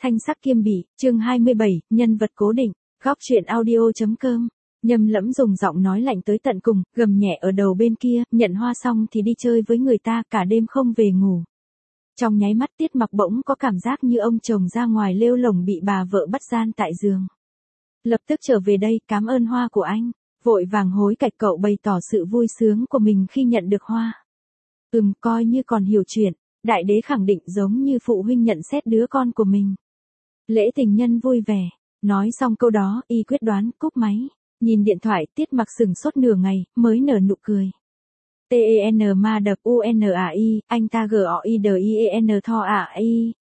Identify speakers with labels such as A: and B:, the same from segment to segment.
A: Thanh sắc kiêm bỉ, chương 27, nhân vật cố định, góc truyện audio.com. Nhâm Lẫm dùng giọng nói lạnh tới tận cùng, gầm nhẹ ở đầu bên kia, nhận hoa xong thì đi chơi với người ta, cả đêm không về ngủ. Trong nháy mắt Tiết Mặc bỗng có cảm giác như ông chồng ra ngoài lêu lổng bị bà vợ bắt gian tại giường. Lập tức trở về đây, cảm ơn hoa của anh. Vội vàng hối cạch cậu bày tỏ sự vui sướng của mình khi nhận được hoa. Coi như còn hiểu chuyện, đại đế khẳng định giống như phụ huynh nhận xét đứa con của mình. Lễ tình nhân vui vẻ. Nói xong câu đó, y quyết đoán cúp máy. Nhìn điện thoại, Tiết Mặc sừng sốt nửa ngày, mới nở nụ cười. TEN ma đập UNAI, anh ta GOIDIEN tho AI,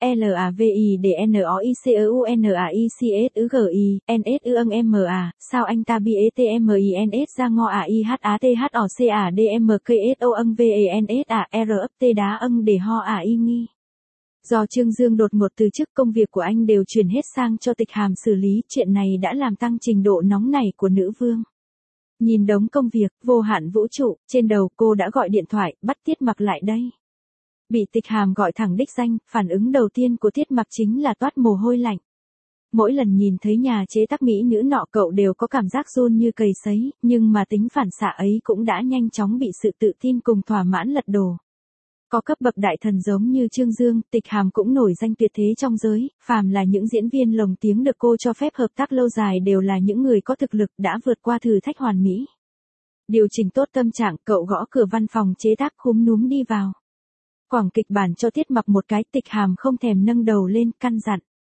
A: LAVIDNOICEUNAICSUGI, NSUNMA, sao anh ta BETMINS ra ngo AIHATHOCADMKSONVENS RFT đá ân để ho AI nghi. Do Trương Dương đột ngột từ chức, công việc của anh đều chuyển hết sang cho Tịch Hàm xử lý, chuyện này đã làm tăng trình độ nóng nảy của nữ vương. Nhìn đống công việc, vô hạn vũ trụ, trên đầu cô đã gọi điện thoại, bắt Tiết Mặc lại đây. Bị Tịch Hàm gọi thẳng đích danh, phản ứng đầu tiên của Tiết Mặc chính là toát mồ hôi lạnh. Mỗi lần nhìn thấy nhà chế tác mỹ nữ nọ cậu đều có cảm giác run như cầy sấy, nhưng mà tính phản xạ ấy cũng đã nhanh chóng bị sự tự tin cùng thỏa mãn lật đổ. Có cấp bậc đại thần giống như Trương Dương, Tịch Hàm cũng nổi danh tuyệt thế trong giới, phàm là những diễn viên lồng tiếng được cô cho phép hợp tác lâu dài đều là những người có thực lực đã vượt qua thử thách hoàn mỹ. Điều chỉnh tốt tâm trạng, cậu gõ cửa văn phòng chế tác khúm núm đi vào. Quảng kịch bản cho Tiết Mặc một cái, Tịch Hàm không thèm nâng đầu lên, căn dặn.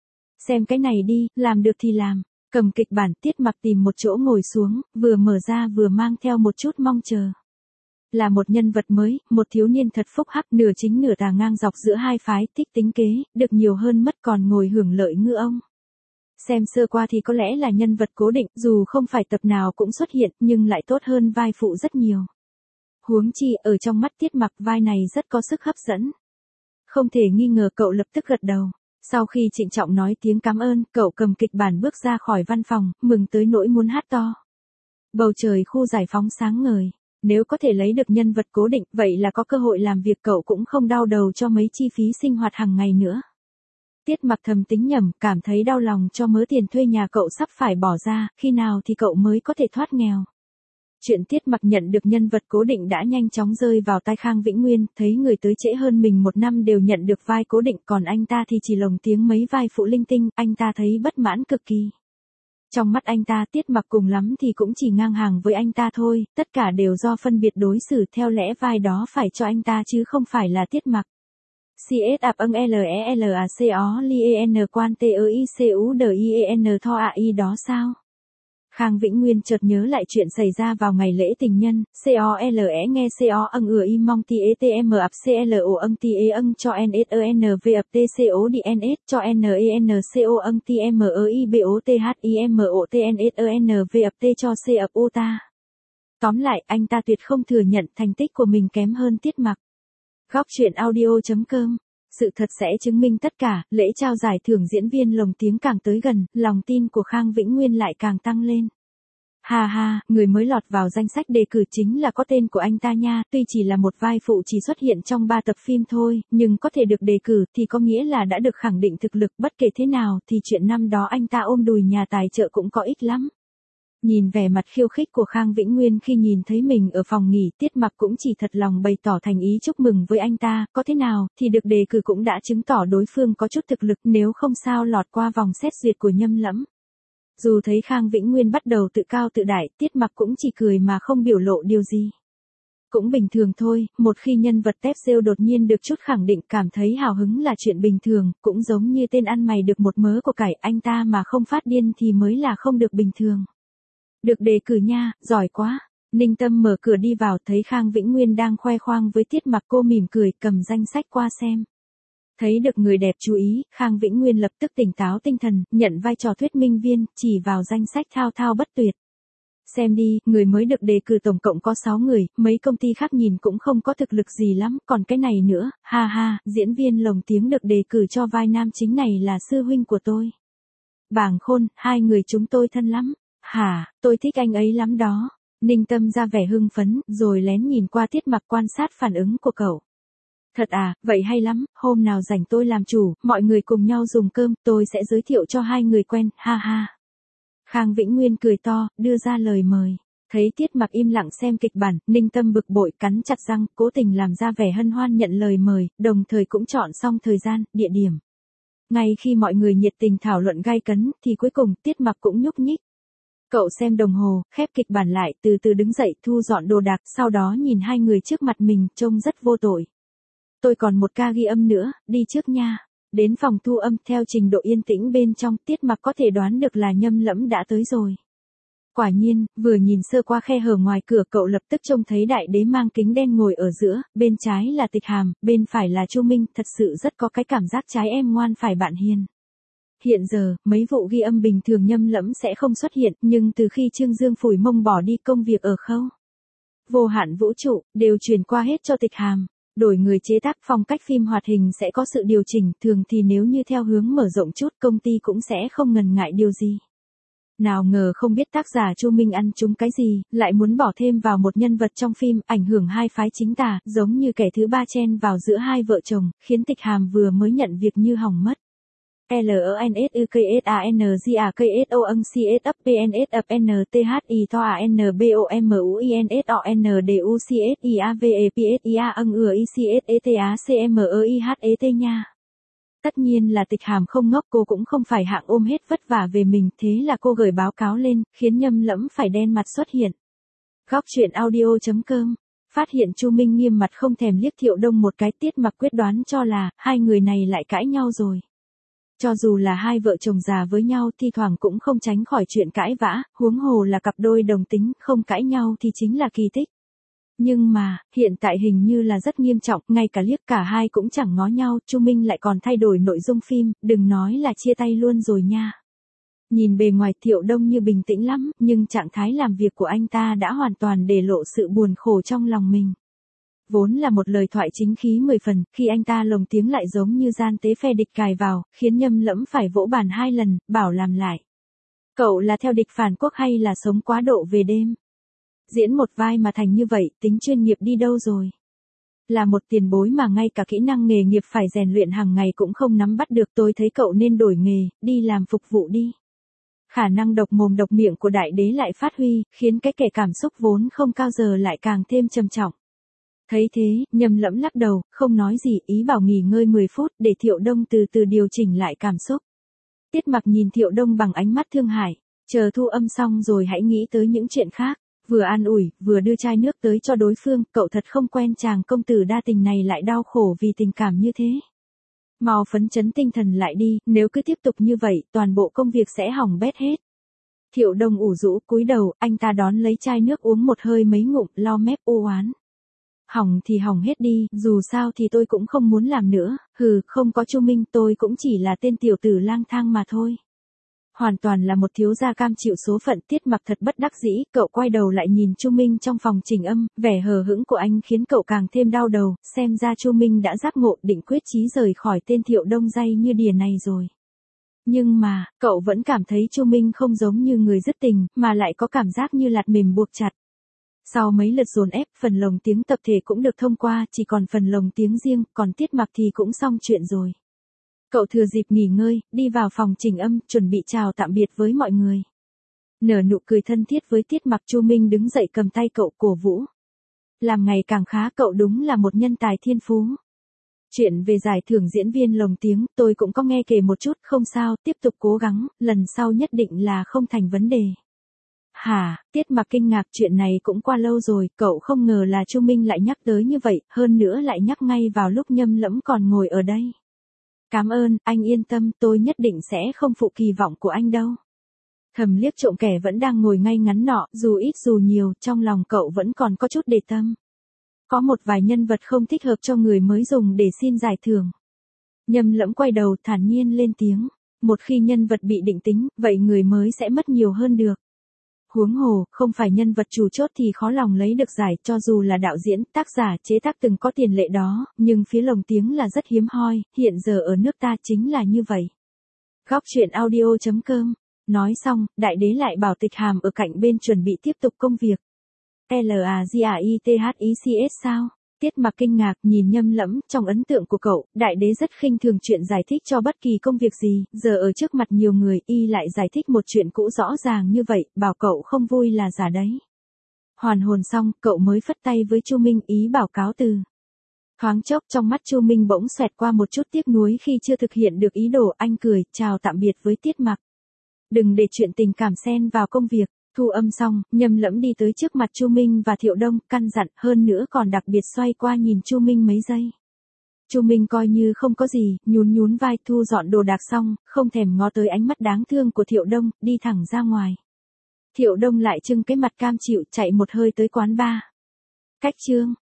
A: Xem cái này đi, làm được thì làm. Cầm kịch bản, Tiết Mặc tìm một chỗ ngồi xuống, vừa mở ra vừa mang theo một chút mong chờ. Là một nhân vật mới, một thiếu niên thật phúc hắc, nửa chính nửa tà, ngang dọc giữa hai phái, thích tính kế, được nhiều hơn mất còn ngồi hưởng lợi ngư ông. Xem sơ qua thì có lẽ là nhân vật cố định, dù không phải tập nào cũng xuất hiện, nhưng lại tốt hơn vai phụ rất nhiều. Huống chi, ở trong mắt Tiết Mặc vai này rất có sức hấp dẫn. Không thể nghi ngờ, cậu lập tức gật đầu. Sau khi trịnh trọng nói tiếng cảm ơn, cậu cầm kịch bản bước ra khỏi văn phòng, mừng tới nỗi muốn hát to. Bầu trời khu giải phóng sáng ngời. Nếu có thể lấy được nhân vật cố định, vậy là có cơ hội làm việc, cậu cũng không đau đầu cho mấy chi phí sinh hoạt hàng ngày nữa. Tiết Mặc thầm tính nhầm, cảm thấy đau lòng cho mớ tiền thuê nhà cậu sắp phải bỏ ra, khi nào thì cậu mới có thể thoát nghèo. Chuyện Tiết Mặc nhận được nhân vật cố định đã nhanh chóng rơi vào tai Khang Vĩnh Nguyên, thấy người tới trễ hơn mình một năm đều nhận được vai cố định, còn anh ta thì chỉ lồng tiếng mấy vai phụ linh tinh, anh ta thấy bất mãn cực kỳ. Trong mắt anh ta, Tiết Mặc cùng lắm thì cũng chỉ ngang hàng với anh ta thôi, tất cả đều do phân biệt đối xử, theo lẽ vai đó phải cho anh ta chứ không phải là Tiết Mặc. CS ạp âng LELACO LIEN quan TEICUDIEN tho AI đó sao? Khang Vĩnh Nguyên chợt nhớ lại chuyện xảy ra vào ngày lễ tình nhân, COLE nghe CO âng y mong TETM ạp CLO âng TE âng cho NSENV ạp TCO DNS cho NENCO âng TMEIBOTHIMOTNSENV ạp T cho C ạp OTA. Tóm lại, anh ta tuyệt không thừa nhận thành tích của mình kém hơn Tiết Mặc. Góc truyện audio.com. Sự thật sẽ chứng minh tất cả, lễ trao giải thưởng diễn viên lồng tiếng càng tới gần, lòng tin của Khang Vĩnh Nguyên lại càng tăng lên. Ha ha, người mới lọt vào danh sách đề cử chính là có tên của anh ta nha, tuy chỉ là một vai phụ chỉ xuất hiện trong 3 tập phim thôi, nhưng có thể được đề cử thì có nghĩa là đã được khẳng định thực lực, bất kể thế nào thì chuyện năm đó anh ta ôm đùi nhà tài trợ cũng có ích lắm. Nhìn vẻ mặt khiêu khích của Khang Vĩnh Nguyên khi nhìn thấy mình ở phòng nghỉ, Tiết Mặc cũng chỉ thật lòng bày tỏ thành ý chúc mừng với anh ta, có thế nào thì được đề cử cũng đã chứng tỏ đối phương có chút thực lực, nếu không sao lọt qua vòng xét duyệt của Nhâm Lẫm. Dù thấy Khang Vĩnh Nguyên bắt đầu tự cao tự đại, Tiết Mặc cũng chỉ cười mà không biểu lộ điều gì. Cũng bình thường thôi, một khi nhân vật tép rêu đột nhiên được chút khẳng định, cảm thấy hào hứng là chuyện bình thường, cũng giống như tên ăn mày được một mớ của cải, anh ta mà không phát điên thì mới là không được bình thường. Được đề cử nha, giỏi quá. Ninh Tâm mở cửa đi vào, thấy Khang Vĩnh Nguyên đang khoe khoang với Tiết Mặc, cô mỉm cười, cầm danh sách qua xem. Thấy được người đẹp chú ý, Khang Vĩnh Nguyên lập tức tỉnh táo tinh thần, nhận vai trò thuyết minh viên, chỉ vào danh sách thao thao bất tuyệt. Xem đi, người mới được đề cử tổng cộng có 6 người, mấy công ty khác nhìn cũng không có thực lực gì lắm, còn cái này nữa, ha ha, diễn viên lồng tiếng được đề cử cho vai nam chính này là sư huynh của tôi. Bàng Khôn, hai người chúng tôi thân lắm. Hả, tôi thích anh ấy lắm đó. Ninh Tâm ra vẻ hưng phấn, rồi lén nhìn qua Tiết Mặc quan sát phản ứng của cậu. Thật à, vậy hay lắm, hôm nào rảnh tôi làm chủ, mọi người cùng nhau dùng cơm, tôi sẽ giới thiệu cho hai người quen, ha ha. Khang Vĩnh Nguyên cười to, đưa ra lời mời. Thấy Tiết Mặc im lặng xem kịch bản, Ninh Tâm bực bội cắn chặt răng, cố tình làm ra vẻ hân hoan nhận lời mời, đồng thời cũng chọn xong thời gian, địa điểm. Ngay khi mọi người nhiệt tình thảo luận gay cấn, thì cuối cùng Tiết Mặc cũng nhúc nhích. Cậu xem đồng hồ, khép kịch bản lại, từ từ đứng dậy, thu dọn đồ đạc, sau đó nhìn hai người trước mặt mình, trông rất vô tội. Tôi còn một ca ghi âm nữa, đi trước nha. Đến phòng thu âm, theo trình độ yên tĩnh bên trong, Tiết Mặc có thể đoán được là Nhâm Lẫm đã tới rồi. Quả nhiên, vừa nhìn sơ qua khe hở ngoài cửa, cậu lập tức trông thấy đại đế mang kính đen ngồi ở giữa, bên trái là Tịch Hàm, bên phải là Chu Minh, thật sự rất có cái cảm giác trái em ngoan phải bạn hiền. Hiện giờ, mấy vụ ghi âm bình thường Nhâm Lẫm sẽ không xuất hiện, nhưng từ khi Trương Dương phủi mông bỏ đi công việc ở khâu vô hạn vũ trụ, đều chuyển qua hết cho Tịch Hàm. Đổi người chế tác, phong cách phim hoạt hình sẽ có sự điều chỉnh, thường thì nếu như theo hướng mở rộng chút, công ty cũng sẽ không ngần ngại điều gì. Nào ngờ không biết tác giả Chu Minh ăn trúng cái gì, lại muốn bỏ thêm vào một nhân vật trong phim, ảnh hưởng hai phái chính tà, giống như kẻ thứ ba chen vào giữa hai vợ chồng, khiến Tịch Hàm vừa mới nhận việc như hỏng mất. Nha. Tất nhiên là Tịch Hàm không ngốc, cô cũng không phải hạng ôm hết vất vả về mình, thế là cô gửi báo cáo lên, khiến Nhâm Lẫm phải đen mặt xuất hiện. Góc truyện audio.com. Phát hiện Chu Minh nghiêm mặt không thèm liếc Thiệu Đông một cái, Tiết Mặc quyết đoán cho là hai người này lại cãi nhau rồi. Cho dù là hai vợ chồng già với nhau, thi thoảng cũng không tránh khỏi chuyện cãi vã, huống hồ là cặp đôi đồng tính, không cãi nhau thì chính là kỳ tích. Nhưng mà, hiện tại hình như là rất nghiêm trọng, ngay cả liếc cả hai cũng chẳng ngó nhau, Chu Minh lại còn thay đổi nội dung phim, đừng nói là chia tay luôn rồi nha. Nhìn bề ngoài Thiệu Đông như bình tĩnh lắm, nhưng trạng thái làm việc của anh ta đã hoàn toàn để lộ sự buồn khổ trong lòng mình. Vốn là một lời thoại chính khí 10 phần, khi anh ta lồng tiếng lại giống như gian tế phe địch cài vào, khiến Nhâm Lẫm phải vỗ bàn 2 lần, bảo làm lại. Cậu là theo địch phản quốc hay là sống quá độ về đêm? Diễn một vai mà thành như vậy, tính chuyên nghiệp đi đâu rồi? Là một tiền bối mà ngay cả kỹ năng nghề nghiệp phải rèn luyện hàng ngày cũng không nắm bắt được, tôi thấy cậu nên đổi nghề, đi làm phục vụ đi. Khả năng độc mồm độc miệng của đại đế lại phát huy, khiến cái kẻ cảm xúc vốn không cao giờ lại càng thêm trầm trọng. Thấy thế, Nhâm Lẫm lắc đầu, không nói gì, ý bảo nghỉ ngơi 10 phút để Thiệu Đông từ từ điều chỉnh lại cảm xúc. Tiết Mặc nhìn Thiệu Đông bằng ánh mắt thương hại, chờ thu âm xong rồi hãy nghĩ tới những chuyện khác. Vừa an ủi, vừa đưa chai nước tới cho đối phương, cậu thật không quen chàng công tử đa tình này lại đau khổ vì tình cảm như thế. Mau phấn chấn tinh thần lại đi, nếu cứ tiếp tục như vậy, toàn bộ công việc sẽ hỏng bét hết. Thiệu Đông ủ rũ cúi đầu, anh ta đón lấy chai nước uống một hơi mấy ngụm, lau mép u oán. Hỏng thì hỏng hết đi, dù sao thì tôi cũng không muốn làm nữa, không có Chu Minh tôi cũng chỉ là tên tiểu tử lang thang mà thôi. Hoàn toàn là một thiếu gia cam chịu số phận. Tiết Mặc thật bất đắc dĩ, cậu quay đầu lại nhìn Chu Minh trong phòng chỉnh âm, vẻ hờ hững của anh khiến cậu càng thêm đau đầu, xem ra Chu Minh đã giác ngộ, định quyết chí rời khỏi tên Thiệu Đông day như đìa này rồi. Nhưng mà, cậu vẫn cảm thấy Chu Minh không giống như người dứt tình, mà lại có cảm giác như lạt mềm buộc chặt. Sau mấy lượt dồn ép, phần lồng tiếng tập thể cũng được thông qua, chỉ còn phần lồng tiếng riêng, còn Tiết Mặc thì cũng xong chuyện rồi. Cậu thừa dịp nghỉ ngơi, đi vào phòng chỉnh âm, chuẩn bị chào tạm biệt với mọi người. Nở nụ cười thân thiết với Tiết Mặc, Chu Minh đứng dậy cầm tay cậu cổ vũ. Làm ngày càng khá, cậu đúng là một nhân tài thiên phú. Chuyện về giải thưởng diễn viên lồng tiếng, tôi cũng có nghe kể một chút, không sao, tiếp tục cố gắng, lần sau nhất định là không thành vấn đề. Hả, Tiết Mặc kinh ngạc, chuyện này cũng qua lâu rồi, cậu không ngờ là Chu Minh lại nhắc tới như vậy, hơn nữa lại nhắc ngay vào lúc Nhâm Lẫm còn ngồi ở đây. Cảm ơn, anh yên tâm, tôi nhất định sẽ không phụ kỳ vọng của anh đâu. Thầm liếc trộm kẻ vẫn đang ngồi ngay ngắn nọ, dù ít dù nhiều, trong lòng cậu vẫn còn có chút để tâm. Có một vài nhân vật không thích hợp cho người mới dùng để xin giải thưởng. Nhâm Lẫm quay đầu thản nhiên lên tiếng, một khi nhân vật bị định tính, vậy người mới sẽ mất nhiều hơn được. Huống hồ, không phải nhân vật chủ chốt thì khó lòng lấy được giải, cho dù là đạo diễn, tác giả, chế tác từng có tiền lệ đó, nhưng phía lồng tiếng là rất hiếm hoi, hiện giờ ở nước ta chính là như vậy. Góc truyện audio.com. Nói xong, đại đế lại bảo Tịch Hàm ở cạnh bên chuẩn bị tiếp tục công việc. LAGAITHICS sao? Tiết Mặc kinh ngạc nhìn Nhâm Lẫm, trong ấn tượng của cậu, đại đế rất khinh thường chuyện giải thích cho bất kỳ công việc gì, giờ ở trước mặt nhiều người y lại giải thích một chuyện cũ rõ ràng như vậy, bảo cậu không vui là giả đấy. Hoàn hồn xong, cậu mới phất tay với Chu Minh ý bảo cáo từ. Thoáng chốc trong mắt Chu Minh bỗng xoẹt qua một chút tiếc nuối khi chưa thực hiện được ý đồ, anh cười, chào tạm biệt với Tiết Mặc. Đừng để chuyện tình cảm xen vào công việc. Thu âm xong, Nhâm Lẫm đi tới trước mặt Chu Minh và Thiệu Đông, căn dặn, hơn nữa còn đặc biệt xoay qua nhìn Chu Minh mấy giây. Chu Minh coi như không có gì, nhún vai thu dọn đồ đạc xong, không thèm ngó tới ánh mắt đáng thương của Thiệu Đông, đi thẳng ra ngoài. Thiệu Đông lại trưng cái mặt cam chịu chạy một hơi tới quán bar. Cách chương